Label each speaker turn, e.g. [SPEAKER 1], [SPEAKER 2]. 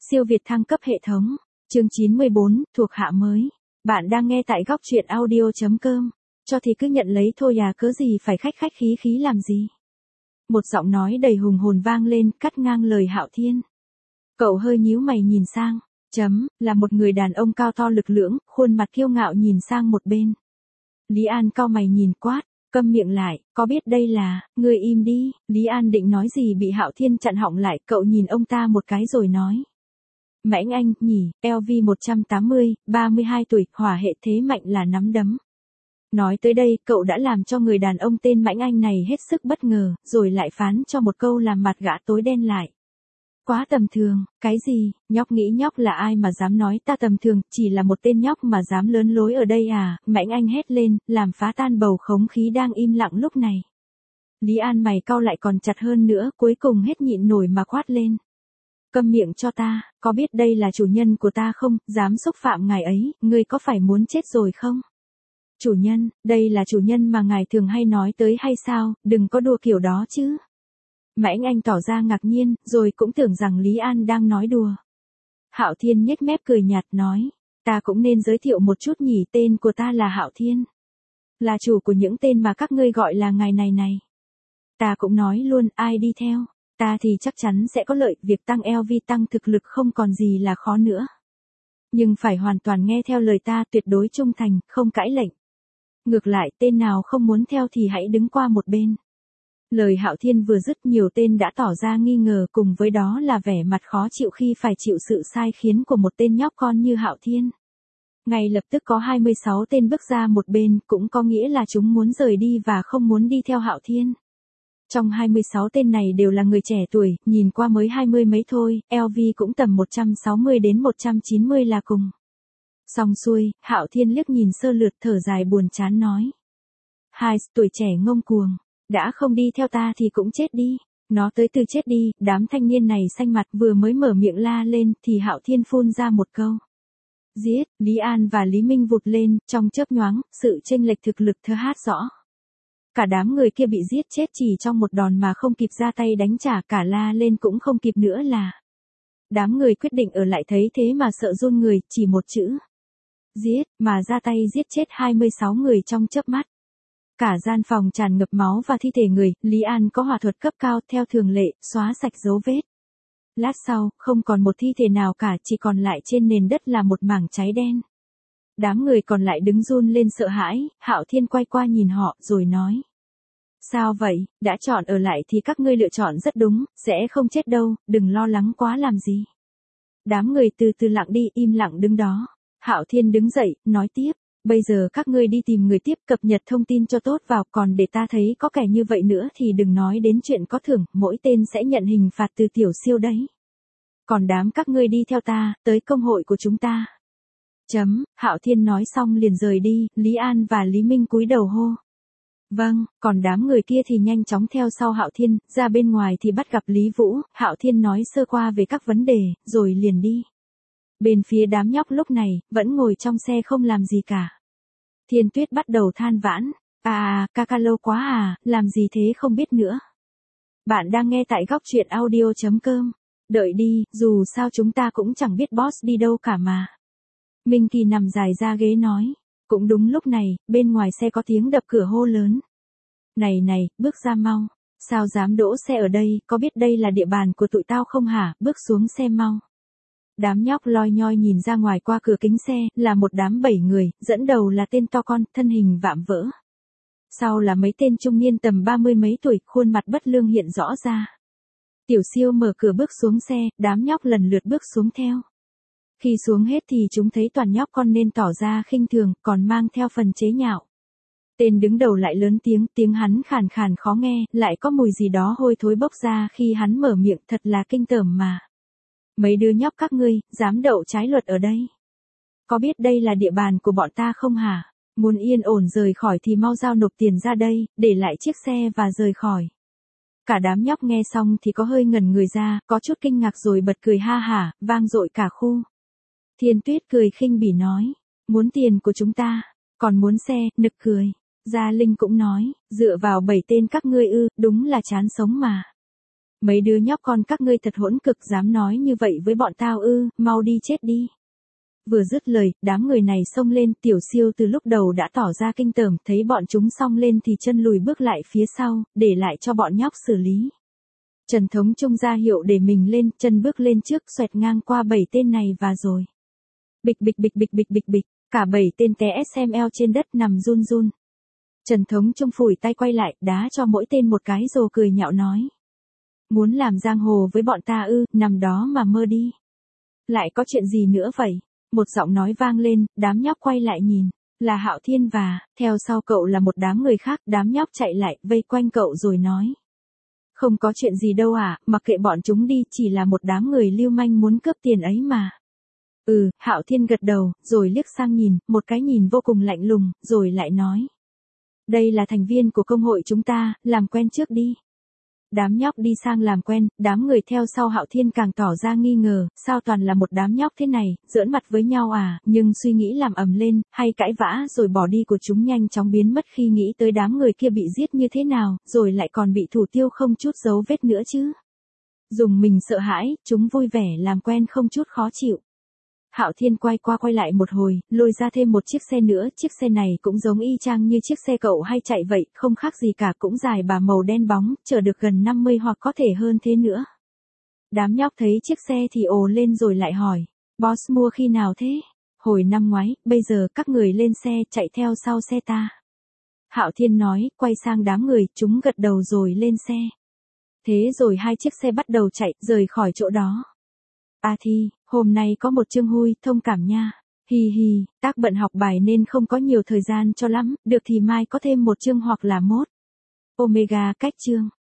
[SPEAKER 1] Siêu Việt thăng cấp hệ thống. Chương 94, thuộc hạ mới. Bạn đang nghe tại góc truyện audio.com. Cho thì cứ nhận lấy thôi à, cớ gì phải khách khách khí khí làm gì. Một giọng nói đầy hùng hồn vang lên, cắt ngang lời Hạo Thiên. Cậu hơi nhíu mày nhìn sang. Là một người đàn ông cao to lực lưỡng, khuôn mặt kiêu ngạo nhìn sang một bên. Lý An cau mày nhìn quát. Câm miệng lại, có biết đây là, ngươi im đi. Lý An định nói gì bị Hạo Thiên chặn họng lại, cậu nhìn ông ta một cái rồi nói. Mãnh Anh, nhỉ, LV 180, 32 tuổi, hỏa hệ thế mạnh là nắm đấm. Nói tới đây, cậu đã làm cho người đàn ông tên Mãnh Anh này hết sức bất ngờ, rồi lại phán cho một câu làm mặt gã tối đen lại. Quá tầm thường, cái gì, nhóc nghĩ nhóc là ai mà dám nói ta tầm thường, chỉ là một tên nhóc mà dám lớn lối ở đây à, Mãnh Anh hét lên, làm phá tan bầu không khí đang im lặng lúc này. Lý An mày cau lại còn chặt hơn nữa, cuối cùng hết nhịn nổi mà quát lên. Câm miệng cho ta, có biết đây là chủ nhân của ta không, dám xúc phạm ngài ấy, ngươi có phải muốn chết rồi không? Chủ nhân, đây là chủ nhân mà ngài thường hay nói tới hay sao, đừng có đùa kiểu đó chứ. Mãnh Anh tỏ ra ngạc nhiên, rồi cũng tưởng rằng Lý An đang nói đùa. Hạo Thiên nhếch mép cười nhạt nói, ta cũng nên giới thiệu một chút nhỉ, tên của ta là Hạo Thiên. Là chủ của những tên mà các ngươi gọi là ngài này. Ta cũng nói luôn, ai đi theo, ta thì chắc chắn sẽ có lợi, việc tăng LV tăng thực lực không còn gì là khó nữa. Nhưng phải hoàn toàn nghe theo lời ta, tuyệt đối trung thành, không cãi lệnh. Ngược lại, tên nào không muốn theo thì hãy đứng qua một bên. Lời Hạo Thiên vừa dứt, nhiều tên đã tỏ ra nghi ngờ, cùng với đó là vẻ mặt khó chịu khi phải chịu sự sai khiến của một tên nhóc con như Hạo Thiên. Ngay lập tức có 26 tên bước ra một bên, cũng có nghĩa là chúng muốn rời đi và không muốn đi theo Hạo Thiên. Trong 26 tên này đều là người trẻ tuổi, nhìn qua mới 20 mấy thôi, LV cũng tầm 160 đến 190 là cùng. Xong xuôi, Hạo Thiên liếc nhìn sơ lượt thở dài buồn chán nói. Hai, tuổi trẻ ngông cuồng, đã không đi theo ta thì cũng chết đi, nó tới từ chết đi, đám thanh niên này xanh mặt vừa mới mở miệng la lên thì Hạo Thiên phun ra một câu. Giết, Lý An và Lý Minh vụt lên, trong chớp nhoáng, sự chênh lệch thực lực thơ hát rõ. Cả đám người kia bị giết chết chỉ trong một đòn mà không kịp ra tay đánh trả, cả la lên cũng không kịp nữa là. Đám người quyết định ở lại, thấy thế mà sợ run người, chỉ một chữ. Giết, mà ra tay giết chết 26 người trong chớp mắt. Cả gian phòng tràn ngập máu và thi thể người, Lý An có hỏa thuật cấp cao, theo thường lệ, xóa sạch dấu vết. Lát sau, không còn một thi thể nào cả, chỉ còn lại trên nền đất là một mảng cháy đen. Đám người còn lại đứng run lên sợ hãi, Hạo Thiên quay qua nhìn họ, rồi nói. Sao vậy, đã chọn ở lại thì các ngươi lựa chọn rất đúng, sẽ không chết đâu, đừng lo lắng quá làm gì. Đám người từ từ lặng đi, im lặng đứng đó. Hạo Thiên đứng dậy, nói tiếp. Bây giờ các ngươi đi tìm người tiếp, cập nhật thông tin cho tốt vào, còn để ta thấy có kẻ như vậy nữa thì đừng nói đến chuyện có thưởng, mỗi tên sẽ nhận hình phạt từ tiểu siêu đấy. Còn đám các ngươi đi theo ta, tới công hội của chúng ta. Hạo Thiên nói xong liền rời đi, Lý An và Lý Minh cúi đầu hô. Vâng, còn đám người kia thì nhanh chóng theo sau Hạo Thiên, ra bên ngoài thì bắt gặp Lý Vũ, Hạo Thiên nói sơ qua về các vấn đề, rồi liền đi. Bên phía đám nhóc lúc này, vẫn ngồi trong xe không làm gì cả. Thiên Tuyết bắt đầu than vãn. Ca lâu quá à, làm gì thế không biết nữa. Bạn đang nghe tại góc truyện audio.com. Đợi đi, dù sao chúng ta cũng chẳng biết boss đi đâu cả mà. Minh Kỳ nằm dài ra ghế nói. Cũng đúng lúc này, bên ngoài xe có tiếng đập cửa hô lớn. Này, bước ra mau. Sao dám đỗ xe ở đây, có biết đây là địa bàn của tụi tao không hả, bước xuống xe mau. Đám nhóc loi nhoi nhìn ra ngoài qua cửa kính xe, là một đám 7 người, dẫn đầu là tên to con, thân hình vạm vỡ. Sau là mấy tên trung niên tầm 30 mấy tuổi, khuôn mặt bất lương hiện rõ ra. Tiểu siêu mở cửa bước xuống xe, đám nhóc lần lượt bước xuống theo. Khi xuống hết thì chúng thấy toàn nhóc con nên tỏ ra khinh thường, còn mang theo phần chế nhạo. Tên đứng đầu lại lớn tiếng hắn khàn khàn khó nghe, lại có mùi gì đó hôi thối bốc ra khi hắn mở miệng, thật là kinh tởm mà. Mấy đứa nhóc các ngươi, dám đậu trái luật ở đây. Có biết đây là địa bàn của bọn ta không hả? Muốn yên ổn rời khỏi thì mau giao nộp tiền ra đây, để lại chiếc xe và rời khỏi. Cả đám nhóc nghe xong thì có hơi ngẩn người ra, có chút kinh ngạc rồi bật cười ha hả, vang dội cả khu. Thiên Tuyết cười khinh bỉ nói, muốn tiền của chúng ta, còn muốn xe, nực cười. Gia Linh cũng nói, dựa vào 7 tên các ngươi ư, đúng là chán sống mà. Mấy đứa nhóc con các ngươi thật hỗn cực, dám nói như vậy với bọn tao ư, mau đi chết đi. Vừa dứt lời, đám người này xông lên, Tiểu Siêu từ lúc đầu đã tỏ ra kinh tởm, thấy bọn chúng xông lên thì chân lùi bước lại phía sau, để lại cho bọn nhóc xử lý. Trần Thống Trung ra hiệu để mình lên, chân bước lên trước, xoẹt ngang qua 7 tên này và rồi. Bịch bịch bịch bịch bịch bịch bịch, cả 7 tên té SML trên đất nằm run run. Trần Thống Trung phủi tay quay lại, đá cho mỗi tên một cái rồi cười nhạo nói. Muốn làm giang hồ với bọn ta ư, nằm đó mà mơ đi. Lại có chuyện gì nữa vậy? Một giọng nói vang lên, đám nhóc quay lại nhìn, là Hạo Thiên và, theo sau cậu là một đám người khác, đám nhóc chạy lại, vây quanh cậu rồi nói. Không có chuyện gì đâu à, mặc kệ bọn chúng đi, chỉ là một đám người lưu manh muốn cướp tiền ấy mà. Hạo Thiên gật đầu, rồi liếc sang nhìn, một cái nhìn vô cùng lạnh lùng, rồi lại nói. Đây là thành viên của công hội chúng ta, làm quen trước đi. Đám nhóc đi sang làm quen, đám người theo sau Hạo Thiên càng tỏ ra nghi ngờ, sao toàn là một đám nhóc thế này, giỡn mặt với nhau à, nhưng suy nghĩ làm ầm lên, hay cãi vã rồi bỏ đi của chúng nhanh chóng biến mất khi nghĩ tới đám người kia bị giết như thế nào, rồi lại còn bị thủ tiêu không chút dấu vết nữa chứ. Dùng mình sợ hãi, chúng vui vẻ làm quen không chút khó chịu. Hạo Thiên quay qua quay lại một hồi, lôi ra thêm một chiếc xe nữa, chiếc xe này cũng giống y chang như chiếc xe cậu hay chạy vậy, không khác gì cả, cũng dài bà màu đen bóng, chở được gần 50 hoặc có thể hơn thế nữa. Đám nhóc thấy chiếc xe thì ồ lên rồi lại hỏi, boss mua khi nào thế? Hồi năm ngoái, bây giờ các người lên xe, chạy theo sau xe ta. Hạo Thiên nói, quay sang đám người, chúng gật đầu rồi lên xe. Thế rồi hai chiếc xe bắt đầu chạy, rời khỏi chỗ đó. A Thi, hôm nay có một chương hui, thông cảm nha. Hi hi, tác bận học bài nên không có nhiều thời gian cho lắm, được thì mai có thêm một chương hoặc là mốt. Omega cách chương.